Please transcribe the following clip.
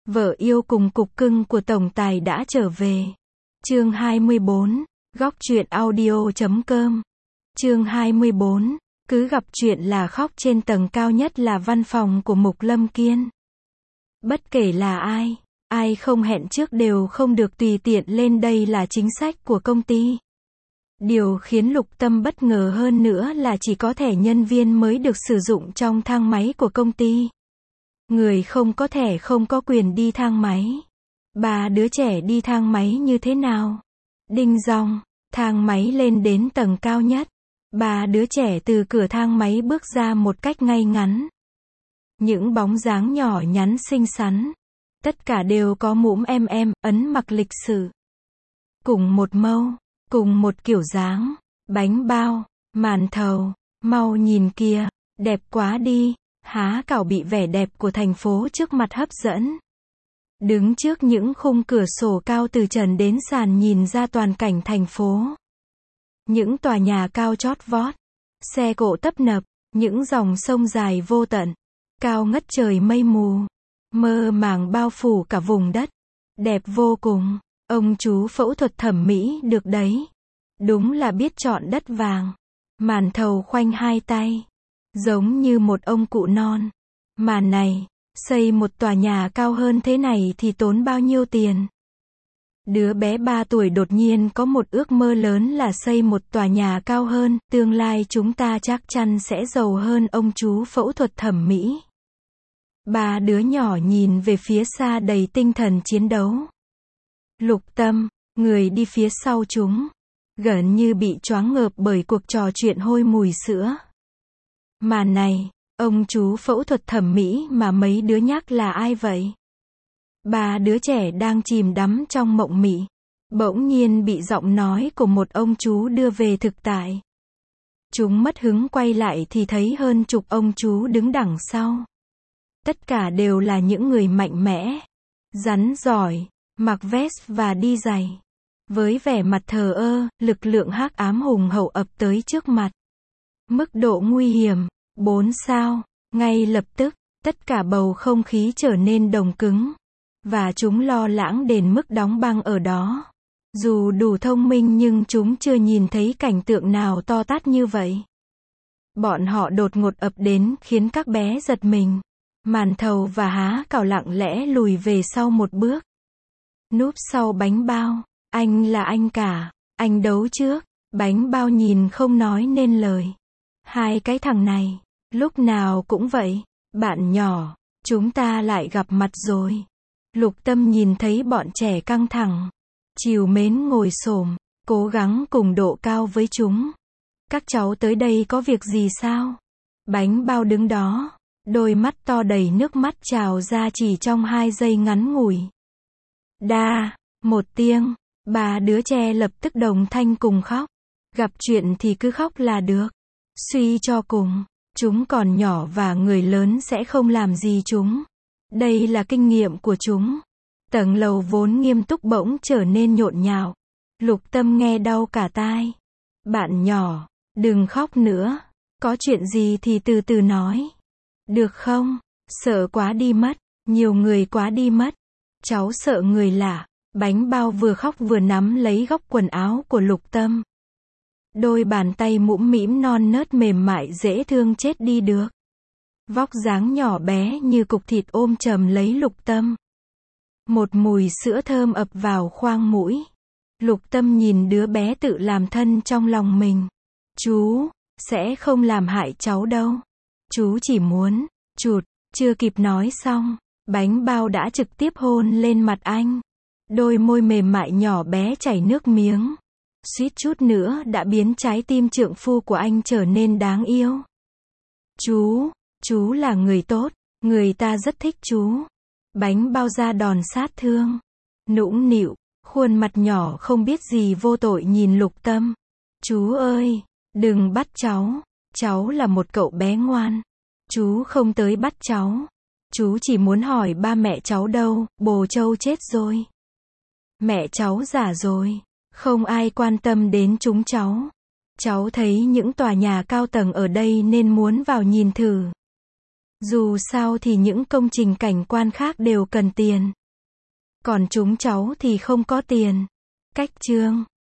Vợ yêu cùng cục cưng của tổng tài đã trở về. Chương 24, góc truyện audio.com. Chương 24, cứ gặp chuyện là khóc. Trên tầng cao nhất là văn phòng của Mục Lâm Kiên. Bất kể là ai không hẹn trước đều không được tùy tiện lên đây là chính sách của công ty. Điều khiến Lục Tâm bất ngờ hơn nữa là chỉ có thẻ nhân viên mới được sử dụng trong thang máy của công ty. Người không có thẻ không có quyền đi thang máy. Ba đứa trẻ đi thang máy như thế nào? Đinh dong, thang máy lên đến tầng cao nhất. Ba đứa trẻ từ cửa thang máy bước ra một cách ngay ngắn. Những bóng dáng nhỏ nhắn xinh xắn. Tất cả đều có mũm ấn mặc lịch sự. Cùng một mâu, cùng một kiểu dáng. Bánh bao, màn thầu, mau nhìn kìa, đẹp quá đi. Há cảo bị vẻ đẹp của thành phố trước mặt hấp dẫn. Đứng trước những khung cửa sổ cao từ trần đến sàn nhìn ra toàn cảnh thành phố. Những tòa nhà cao chót vót, xe cộ tấp nập, những dòng sông dài vô tận, cao ngất trời mây mù, mơ màng bao phủ cả vùng đất. Đẹp vô cùng, ông chú phẫu thuật thẩm mỹ được đấy. Đúng là biết chọn đất vàng. Màn thầu khoanh hai tay, giống như một ông cụ non. Mà này, xây một tòa nhà cao hơn thế này thì tốn bao nhiêu tiền? Đứa bé 3 tuổi đột nhiên có một ước mơ lớn là xây một tòa nhà cao hơn, tương lai chúng ta chắc chắn sẽ giàu hơn ông chú phẫu thuật thẩm mỹ. Ba đứa nhỏ nhìn về phía xa đầy tinh thần chiến đấu. Lục Tâm, người đi phía sau chúng, gần như bị choáng ngợp bởi cuộc trò chuyện hôi mùi sữa. Mà này, ông chú phẫu thuật thẩm mỹ mà mấy đứa nhắc là ai vậy? Ba đứa trẻ đang chìm đắm trong mộng mị, bỗng nhiên bị giọng nói của một ông chú đưa về thực tại. Chúng mất hứng quay lại thì thấy hơn chục ông chú đứng đằng sau. Tất cả đều là những người mạnh mẽ, rắn giỏi, mặc vest và đi giày. Với vẻ mặt thờ ơ, lực lượng hắc ám hùng hậu ập tới trước mặt. Mức độ nguy hiểm 4 sao. Ngay lập tức, tất cả bầu không khí trở nên đồng cứng. Và chúng lo lắng đến mức đóng băng ở đó. Dù đủ thông minh nhưng chúng chưa nhìn thấy cảnh tượng nào to tát như vậy. Bọn họ đột ngột ập đến khiến các bé giật mình. Màn thầu và há cảo lặng lẽ lùi về sau một bước. Núp sau bánh bao. Anh là anh cả. Anh đấu trước. Bánh bao nhìn không nói nên lời. Hai cái thằng này, lúc nào cũng vậy. Bạn nhỏ, chúng ta lại gặp mặt rồi. Lục Tâm nhìn thấy bọn trẻ căng thẳng, trìu mến ngồi xổm, cố gắng cùng độ cao với chúng. Các cháu tới đây có việc gì sao? Bánh bao đứng đó, đôi mắt to đầy nước mắt trào ra chỉ trong 2 giây ngắn ngủi. Đa, một tiếng, ba đứa trẻ lập tức đồng thanh cùng khóc. Gặp chuyện thì cứ khóc là được. Suy cho cùng, chúng còn nhỏ và người lớn sẽ không làm gì chúng. Đây là kinh nghiệm của chúng. Tầng lầu vốn nghiêm túc bỗng trở nên nhộn nhạo. Lục Tâm nghe đau cả tai. Bạn nhỏ, đừng khóc nữa. Có chuyện gì thì từ từ nói. Được không? Sợ quá đi mất. Nhiều người quá đi mất. Cháu sợ người lạ. Bánh bao vừa khóc vừa nắm lấy góc quần áo của Lục Tâm. Đôi bàn tay mũm mĩm non nớt mềm mại dễ thương chết đi được. Vóc dáng nhỏ bé như cục thịt ôm chầm lấy Lục Tâm. Một mùi sữa thơm ập vào khoang mũi. Lục Tâm nhìn đứa bé tự làm thân trong lòng mình. Chú, sẽ không làm hại cháu đâu. Chú chỉ muốn, chụt, chưa kịp nói xong. Bánh bao đã trực tiếp hôn lên mặt anh. Đôi môi mềm mại nhỏ bé chảy nước miếng. Suýt chút nữa đã biến trái tim trượng phu của anh trở nên đáng yêu. Chú là người tốt, người ta rất thích chú. Bánh bao ra đòn sát thương. Nũng nịu, khuôn mặt nhỏ không biết gì vô tội nhìn Lục Tâm. Chú ơi, đừng bắt cháu là một cậu bé ngoan. Chú không tới bắt cháu. Chú chỉ muốn hỏi ba mẹ cháu đâu, bồ Châu chết rồi. Mẹ cháu già rồi, không ai quan tâm đến chúng cháu. Cháu thấy những tòa nhà cao tầng ở đây nên muốn vào nhìn thử. Dù sao thì những công trình cảnh quan khác đều cần tiền. Còn chúng cháu thì không có tiền. Cách chương